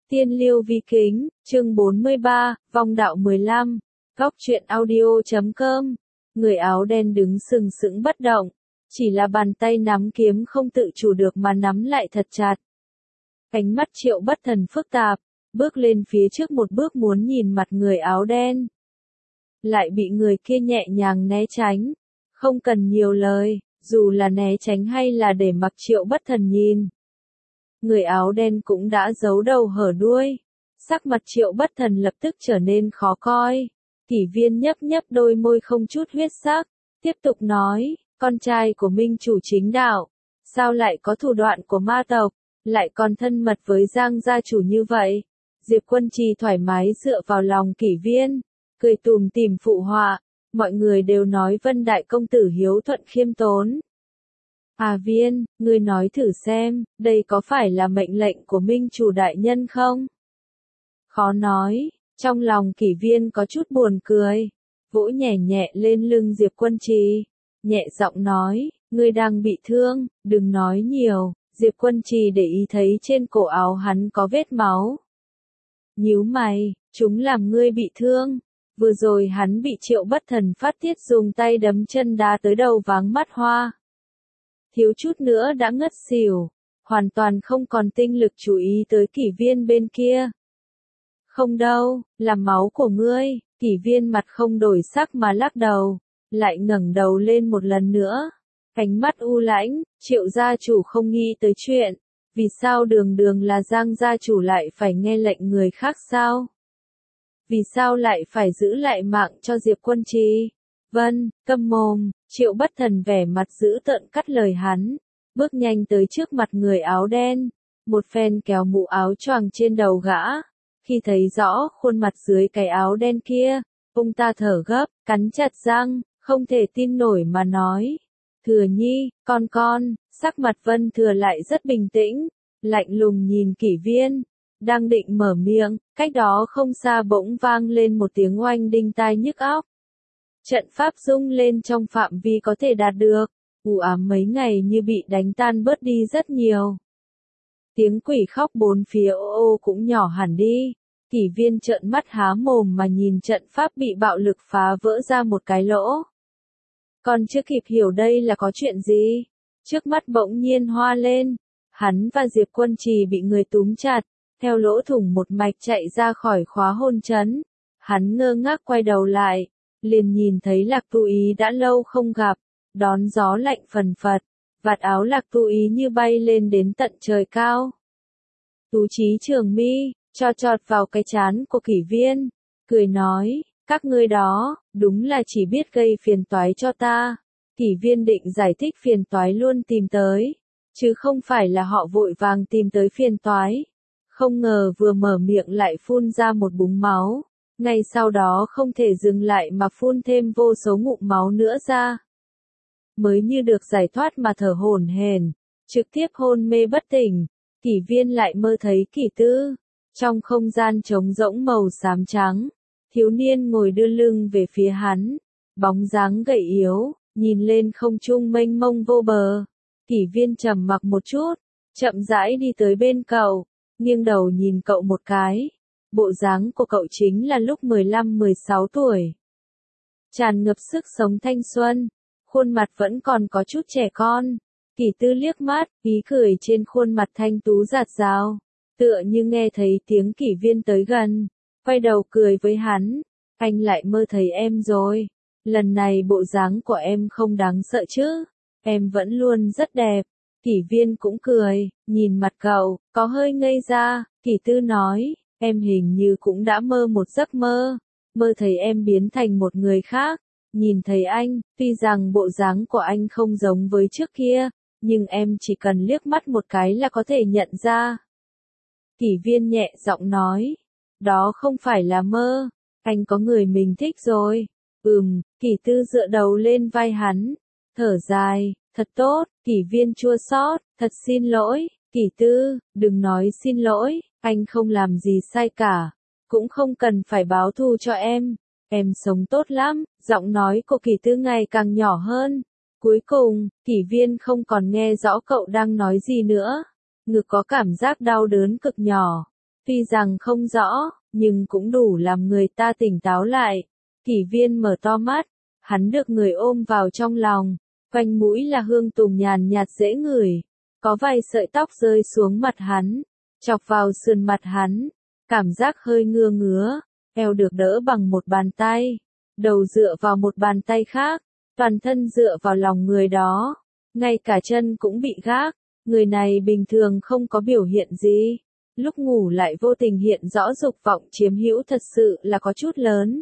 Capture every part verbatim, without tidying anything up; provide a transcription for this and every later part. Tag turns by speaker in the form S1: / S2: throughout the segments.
S1: Tiên Liêu Vi Kính, chương bốn mươi ba, Vong Đạo mười lăm, Góc truyện audio chấm com. Người áo đen đứng sừng sững bất động, chỉ là bàn tay nắm kiếm không tự chủ được mà nắm lại thật chặt. Ánh mắt Triệu Bất Thần phức tạp, bước lên phía trước một bước muốn nhìn mặt người áo đen. Lại bị người kia nhẹ nhàng né tránh, không cần nhiều lời, dù là né tránh hay là để mặc Triệu Bất Thần nhìn. Người áo đen cũng đã giấu đầu hở đuôi, sắc mặt Triệu Bất Thần lập tức trở nên khó coi. Kỷ Viên nhấp nhấp đôi môi không chút huyết sắc, tiếp tục nói, con trai của minh chủ chính đạo, sao lại có thủ đoạn của ma tộc, lại còn thân mật với Giang gia chủ như vậy. Diệp Quân Trì thoải mái dựa vào lòng Kỷ Viên, cười tùm tìm phụ họa, mọi người đều nói Vân đại công tử hiếu thuận khiêm tốn. À Viên, ngươi nói thử xem, đây có phải là mệnh lệnh của minh chủ đại nhân không? Khó nói, trong lòng Kỷ Viên có chút buồn cười, vỗ nhẹ nhẹ lên lưng Diệp Quân Trì, nhẹ giọng nói, ngươi đang bị thương, đừng nói nhiều. Diệp Quân Trì để ý thấy trên cổ áo hắn có vết máu. Nhíu mày, chúng làm ngươi bị thương. Vừa rồi hắn bị Triệu Bất Thần phát tiết dùng tay đấm chân đá tới đầu váng mắt hoa. Thiếu chút nữa đã ngất xỉu, hoàn toàn không còn tinh lực chú ý tới Kỷ Viên bên kia. Không đâu, là máu của ngươi. Kỷ Viên mặt không đổi sắc mà lắc đầu, lại ngẩng đầu lên một lần nữa. Ánh mắt u lãnh, Triệu gia chủ không nghĩ tới chuyện, vì sao đường đường là Giang gia chủ lại phải nghe lệnh người khác sao? Vì sao lại phải giữ lại mạng cho Diệp Quân Trì? Vân, câm mồm. Triệu Bất Thần vẻ mặt dữ tợn cắt lời hắn, bước nhanh tới trước mặt người áo đen, một phen kéo mũ áo choàng trên đầu gã. Khi thấy rõ khuôn mặt dưới cái áo đen kia, ông ta thở gấp, cắn chặt răng, không thể tin nổi mà nói. Thừa Nhi, con con. Sắc mặt Vân Thừa lại rất bình tĩnh, lạnh lùng nhìn Kỷ Viên, đang định mở miệng, cách đó không xa bỗng vang lên một tiếng oanh đinh tai nhức óc. Trận pháp rung lên trong phạm vi có thể đạt được, u ám mấy ngày như bị đánh tan bớt đi rất nhiều. Tiếng quỷ khóc bốn phía ô ô cũng nhỏ hẳn đi. Kỷ Viên trợn mắt há mồm mà nhìn trận pháp bị bạo lực phá vỡ ra một cái lỗ. Còn chưa kịp hiểu đây là có chuyện gì, trước mắt bỗng nhiên hoa lên, hắn và Diệp Quân Trì bị người túm chặt, theo lỗ thủng một mạch chạy ra khỏi khóa hôn trấn. Hắn ngơ ngác quay đầu lại, liền nhìn thấy Lạc Tu Ý đã lâu không gặp, đón gió lạnh phần phật, vạt áo Lạc Tu Ý như bay lên đến tận trời cao. Tú Chí Trường Mi, cho chọt vào cái trán của Kỷ Viên, cười nói, các ngươi đó, đúng là chỉ biết gây phiền toái cho ta. Kỷ Viên định giải thích phiền toái luôn tìm tới, chứ không phải là họ vội vàng tìm tới phiền toái. Không ngờ vừa mở miệng lại phun ra một búng máu, ngay sau đó không thể dừng lại mà phun thêm vô số ngụm máu nữa ra. Mới như được giải thoát mà thở hổn hển, trực tiếp hôn mê bất tỉnh, Kỷ Viên lại mơ thấy Kỷ Tư, trong không gian trống rỗng màu xám trắng. Thiếu niên ngồi đưa lưng về phía hắn, bóng dáng gầy yếu, nhìn lên không trung mênh mông vô bờ. Kỷ Viên trầm mặc một chút, chậm rãi đi tới bên cậu, nghiêng đầu nhìn cậu một cái. Bộ dáng của cậu chính là lúc mười lăm mười sáu tuổi. Tràn ngập sức sống thanh xuân, khuôn mặt vẫn còn có chút trẻ con. Kỷ Tư liếc mắt, ý cười trên khuôn mặt thanh tú rạt rào, tựa như nghe thấy tiếng Kỷ Viên tới gần. Quay đầu cười với hắn, anh lại mơ thấy em rồi, lần này bộ dáng của em không đáng sợ chứ, em vẫn luôn rất đẹp. Kỷ Viên cũng cười, nhìn mặt cậu, có hơi ngây ra. Kỷ Tư nói, em hình như cũng đã mơ một giấc mơ, mơ thấy em biến thành một người khác, nhìn thấy anh, tuy rằng bộ dáng của anh không giống với trước kia, nhưng em chỉ cần liếc mắt một cái là có thể nhận ra. Kỷ Viên nhẹ giọng nói, đó không phải là mơ, anh có người mình thích rồi. Ừm, Kỷ Tư dựa đầu lên vai hắn, thở dài, thật tốt. Kỷ Viên chua xót, thật xin lỗi. Kỷ Tư, đừng nói xin lỗi, anh không làm gì sai cả, cũng không cần phải báo thù cho em, em sống tốt lắm. Giọng nói của Kỷ Tư ngày càng nhỏ hơn. Cuối cùng, Kỷ Viên không còn nghe rõ cậu đang nói gì nữa, ngực có cảm giác đau đớn cực nhỏ. Tuy rằng không rõ, nhưng cũng đủ làm người ta tỉnh táo lại. Kỷ Viên mở to mắt, hắn được người ôm vào trong lòng, quanh mũi là hương tùng nhàn nhạt dễ ngửi, có vài sợi tóc rơi xuống mặt hắn, chọc vào sườn mặt hắn, cảm giác hơi ngứa ngứa, eo được đỡ bằng một bàn tay, đầu dựa vào một bàn tay khác, toàn thân dựa vào lòng người đó, ngay cả chân cũng bị gác, người này bình thường không có biểu hiện gì, lúc ngủ lại vô tình hiện rõ dục vọng chiếm hữu thật sự là có chút lớn.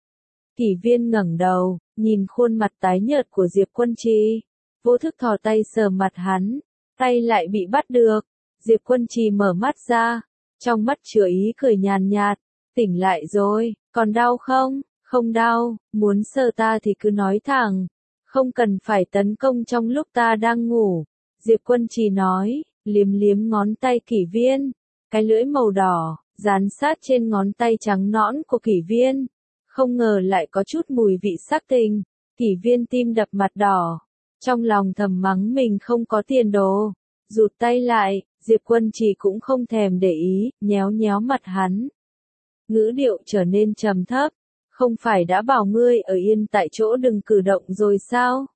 S1: Kỷ Viên ngẩng đầu, nhìn khuôn mặt tái nhợt của Diệp Quân Trì, vô thức thò tay sờ mặt hắn, tay lại bị bắt được, Diệp Quân Trì mở mắt ra, trong mắt chứa ý cười nhàn nhạt, tỉnh lại rồi, còn đau không? Không đau, muốn sờ ta thì cứ nói thẳng, không cần phải tấn công trong lúc ta đang ngủ, Diệp Quân Trì nói, liếm liếm ngón tay Kỷ Viên, cái lưỡi màu đỏ, dán sát trên ngón tay trắng nõn của Kỷ Viên, không ngờ lại có chút mùi vị sắc tình, Kỷ Viên tim đập mặt đỏ, trong lòng thầm mắng mình không có tiền đồ, rụt tay lại, Diệp Quân Trì cũng không thèm để ý, nhéo nhéo mặt hắn. Ngữ điệu trở nên trầm thấp, không phải đã bảo ngươi ở yên tại chỗ đừng cử động rồi sao?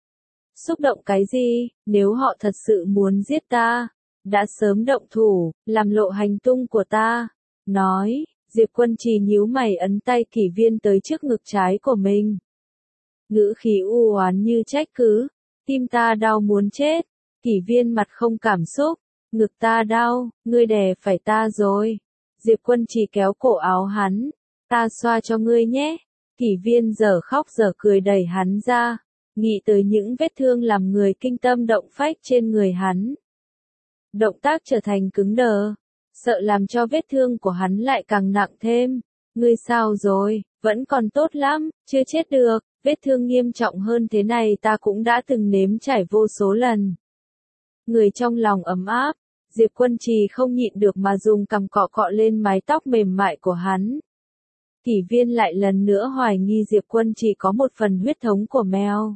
S1: Xúc động cái gì, nếu họ thật sự muốn giết ta, đã sớm động thủ, làm lộ hành tung của ta. Nói, Diệp Quân Trì nhíu mày ấn tay Kỷ Viên tới trước ngực trái của mình. Ngữ khí u oán như trách cứ, tim ta đau muốn chết, Kỷ Viên mặt không cảm xúc, ngực ta đau, ngươi đè phải ta rồi. Diệp Quân Trì kéo cổ áo hắn, ta xoa cho ngươi nhé. Kỷ Viên giờ khóc giờ cười đẩy hắn ra, nghĩ tới những vết thương làm người kinh tâm động phách trên người hắn. Động tác trở thành cứng đờ, sợ làm cho vết thương của hắn lại càng nặng thêm. Ngươi sao rồi, vẫn còn tốt lắm, chưa chết được, vết thương nghiêm trọng hơn thế này ta cũng đã từng nếm trải vô số lần. Người trong lòng ấm áp, Diệp Quân Trì không nhịn được mà dùng cằm cọ cọ lên mái tóc mềm mại của hắn. Kỷ Viên lại lần nữa hoài nghi Diệp Quân Trì có một phần huyết thống của mèo.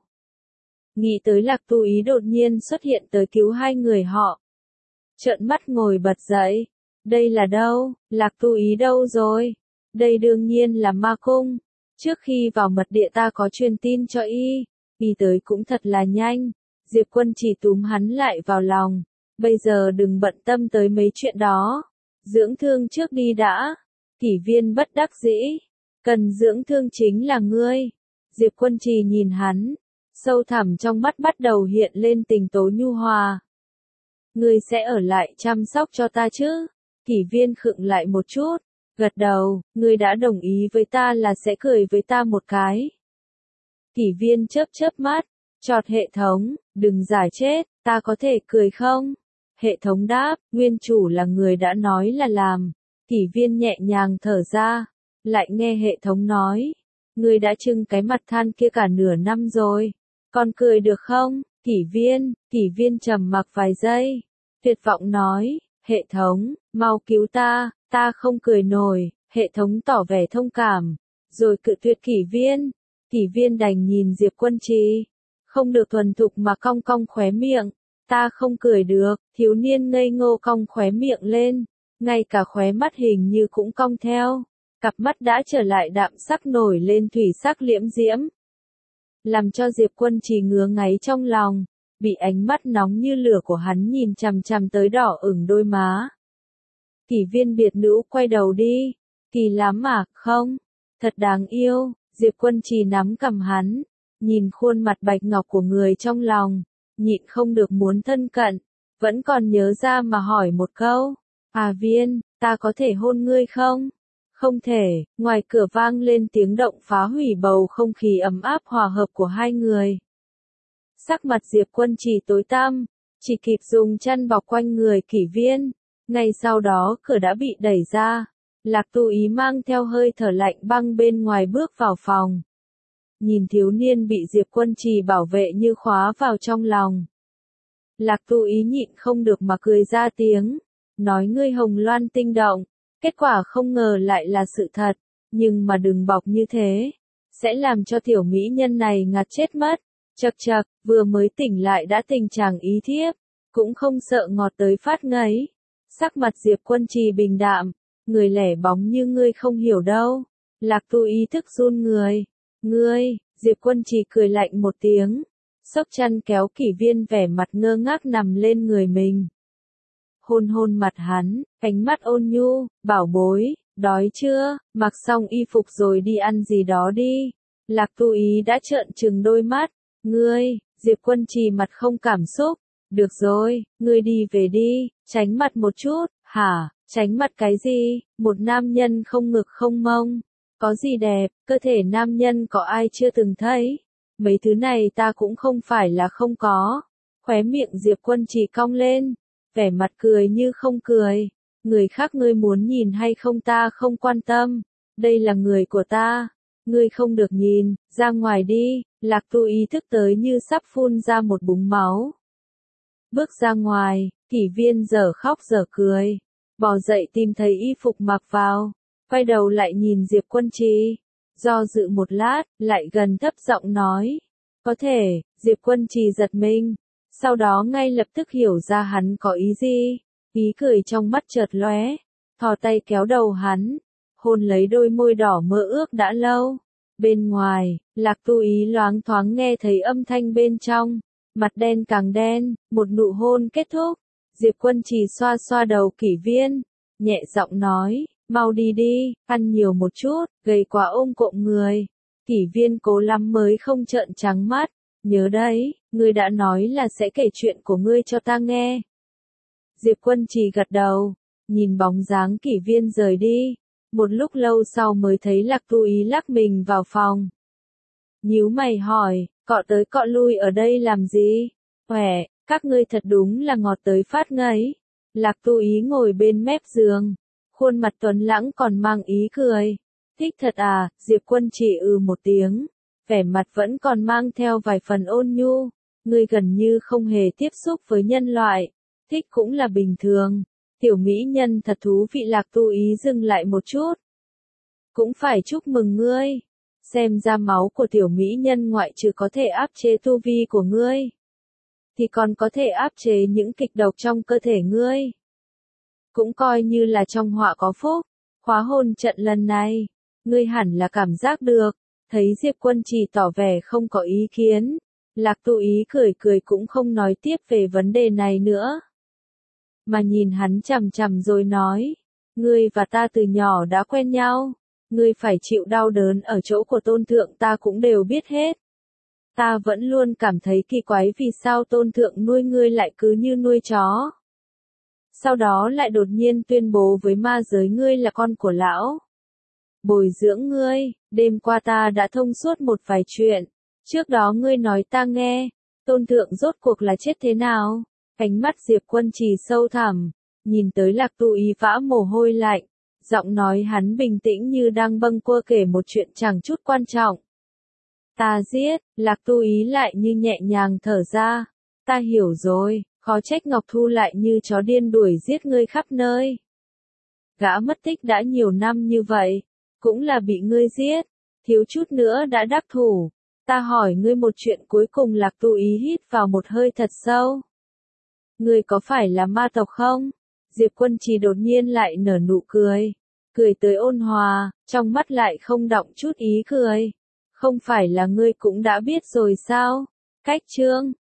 S1: Nghĩ tới Lạc Tu Ý đột nhiên xuất hiện tới cứu hai người họ. Trợn mắt ngồi bật dậy. Đây là đâu? Lạc Tu Ý đâu rồi? Đây đương nhiên là ma cung. Trước khi vào mật địa ta có truyền tin cho y. Y tới cũng thật là nhanh. Diệp Quân Trì túm hắn lại vào lòng. Bây giờ đừng bận tâm tới mấy chuyện đó. Dưỡng thương trước đi đã. Kỷ Viên bất đắc dĩ. Cần dưỡng thương chính là ngươi. Diệp Quân Trì nhìn hắn. Sâu thẳm trong mắt bắt đầu hiện lên tình tố nhu hòa. Ngươi sẽ ở lại chăm sóc cho ta chứ? Kỷ Viên khựng lại một chút. Gật đầu, ngươi đã đồng ý với ta là sẽ cười với ta một cái. Kỷ Viên chớp chớp mắt. Chọt hệ thống, đừng giải chết, ta có thể cười không? Hệ thống đáp, nguyên chủ là người đã nói là làm. Kỷ Viên nhẹ nhàng thở ra, lại nghe hệ thống nói. Ngươi đã trưng cái mặt than kia cả nửa năm rồi. Còn cười được không? Kỷ Viên, Kỷ Viên trầm mặc vài giây. Tuyệt vọng nói, hệ thống, mau cứu ta, ta không cười nổi. Hệ thống tỏ vẻ thông cảm, rồi cự tuyệt Kỷ Viên. Kỷ Viên đành nhìn Diệp Quân Trì. Không được thuần thục mà cong cong khóe miệng. Ta không cười được, thiếu niên ngây ngô cong khóe miệng lên. Ngay cả khóe mắt hình như cũng cong theo. Cặp mắt đã trở lại đạm sắc nổi lên thủy sắc liễm diễm. Làm cho Diệp Quân Trì ngứa ngáy trong lòng. Bị ánh mắt nóng như lửa của hắn nhìn chằm chằm tới đỏ ửng đôi má. Kỷ Viên biệt nữ quay đầu đi. Kỳ lắm à, không? Thật đáng yêu. Diệp Quân Trì nắm cầm hắn. Nhìn khuôn mặt bạch ngọc của người trong lòng. Nhịn không được muốn thân cận. Vẫn còn nhớ ra mà hỏi một câu. À Viên, ta có thể hôn ngươi không? Không thể, ngoài cửa vang lên tiếng động phá hủy bầu không khí ấm áp hòa hợp của hai người. Sắc mặt Diệp Quân Trì tối tăm, chỉ kịp dùng chăn bọc quanh người Kỷ Viên. Ngay sau đó cửa đã bị đẩy ra. Lạc Tu Ý mang theo hơi thở lạnh băng bên ngoài bước vào phòng. Nhìn thiếu niên bị Diệp Quân Trì bảo vệ như khóa vào trong lòng. Lạc Tu Ý nhịn không được mà cười ra tiếng. Nói ngươi hồng loan tinh động. Kết quả không ngờ lại là sự thật. Nhưng mà đừng bọc như thế. Sẽ làm cho tiểu mỹ nhân này ngạt chết mất. Chậc chậc, vừa mới tỉnh lại đã tình trạng ý thiếp. Cũng không sợ ngọt tới phát ngấy. Sắc mặt Diệp Quân Trì bình đạm. người lẻ bóng như ngươi không hiểu đâu. Lạc Tu ý thức run người. Ngươi, Diệp Quân Trì cười lạnh một tiếng, xốc chăn kéo Kỷ Viên vẻ mặt ngơ ngác nằm lên người mình. Hôn hôn mặt hắn, ánh mắt ôn nhu, bảo bối, đói chưa, mặc xong y phục rồi đi ăn gì đó đi. Lạc Tu ý đã trợn trừng đôi mắt. Ngươi, Diệp Quân Trì mặt không cảm xúc. Được rồi, ngươi đi về đi, tránh mặt một chút. Hả, tránh mặt cái gì, một nam nhân không ngực không mông. Có gì đẹp, cơ thể nam nhân có ai chưa từng thấy. Mấy thứ này ta cũng không phải là không có. Khóe miệng Diệp Quân Trì cong lên, vẻ mặt cười như không cười. Người khác ngươi muốn nhìn hay không ta không quan tâm. Đây là người của ta. Ngươi không được nhìn, ra ngoài đi. Lạc Tu ý thức tới như sắp phun ra một búng máu. Bước ra ngoài, Kỷ Viên dở khóc dở cười. Bò dậy tìm thấy y phục mặc vào. Quay đầu lại nhìn Diệp Quân Trì. Do dự một lát, lại gần thấp giọng nói. Có thể, Diệp Quân Trì giật mình. Sau đó ngay lập tức hiểu ra hắn có ý gì. Ý cười trong mắt chợt lóe. Thò tay kéo đầu hắn. Hôn lấy đôi môi đỏ mơ ước đã lâu. Bên ngoài, Lạc Tu ý loáng thoáng nghe thấy âm thanh bên trong. Mặt đen càng đen, một nụ hôn kết thúc. Diệp Quân Trì xoa xoa đầu Kỷ Viên. Nhẹ giọng nói, mau đi đi, ăn nhiều một chút, gầy quá ôm cộm người. Kỷ Viên cố lắm mới không trợn trắng mắt. Nhớ đấy, ngươi đã nói là sẽ kể chuyện của ngươi cho ta nghe. Diệp Quân Trì gật đầu, nhìn bóng dáng Kỷ Viên rời đi. Một lúc lâu sau mới thấy Lạc Tu ý lắc mình vào phòng. Nhíu mày hỏi, cọ tới cọ lui ở đây làm gì? Khỏe, các ngươi thật đúng là ngọt tới phát ngấy. Lạc Tu ý ngồi bên mép giường, khuôn mặt tuấn lãng còn mang ý cười. Thích thật à, Diệp Quân Trì ừ một tiếng, vẻ mặt vẫn còn mang theo vài phần ôn nhu. Ngươi gần như không hề tiếp xúc với nhân loại, thích cũng là bình thường. Tiểu mỹ nhân thật thú vị. Lạc Tu ý dừng lại một chút. Cũng phải chúc mừng ngươi. Xem ra máu của tiểu mỹ nhân ngoại trừ có thể áp chế tu vi của ngươi, thì còn có thể áp chế những kịch độc trong cơ thể ngươi. Cũng coi như là trong họa có phúc. Khóa hôn trận lần này, ngươi hẳn là cảm giác được. Thấy Diệp Quân Trì tỏ vẻ không có ý kiến, Lạc Tu ý cười cười cũng không nói tiếp về vấn đề này nữa. Mà nhìn hắn chằm chằm rồi nói, ngươi và ta từ nhỏ đã quen nhau, ngươi phải chịu đau đớn ở chỗ của Tôn Thượng ta cũng đều biết hết. Ta vẫn luôn cảm thấy kỳ quái vì sao Tôn Thượng nuôi ngươi lại cứ như nuôi chó. Sau đó lại đột nhiên tuyên bố với ma giới ngươi là con của lão. Bồi dưỡng ngươi, đêm qua ta đã thông suốt một vài chuyện. Trước đó ngươi nói ta nghe, Tôn Thượng rốt cuộc là chết thế nào? Ánh mắt Diệp Quân Trì sâu thẳm, nhìn tới Lạc Tu ý vã mồ hôi lạnh, giọng nói hắn bình tĩnh như đang bâng quơ kể một chuyện chẳng chút quan trọng. Ta giết, Lạc Tu ý lại như nhẹ nhàng thở ra. Ta hiểu rồi, khó trách Ngọc Thu lại như chó điên đuổi giết ngươi khắp nơi. Gã mất tích đã nhiều năm như vậy, cũng là bị ngươi giết, thiếu chút nữa đã đắc thủ. Ta hỏi ngươi một chuyện cuối cùng. Lạc Tu ý hít vào một hơi thật sâu. Ngươi có phải là ma tộc không? Diệp Quân Trì đột nhiên lại nở nụ cười, cười tới ôn hòa, trong mắt lại không đọng chút ý cười. Không phải là ngươi cũng đã biết rồi sao? Cách chương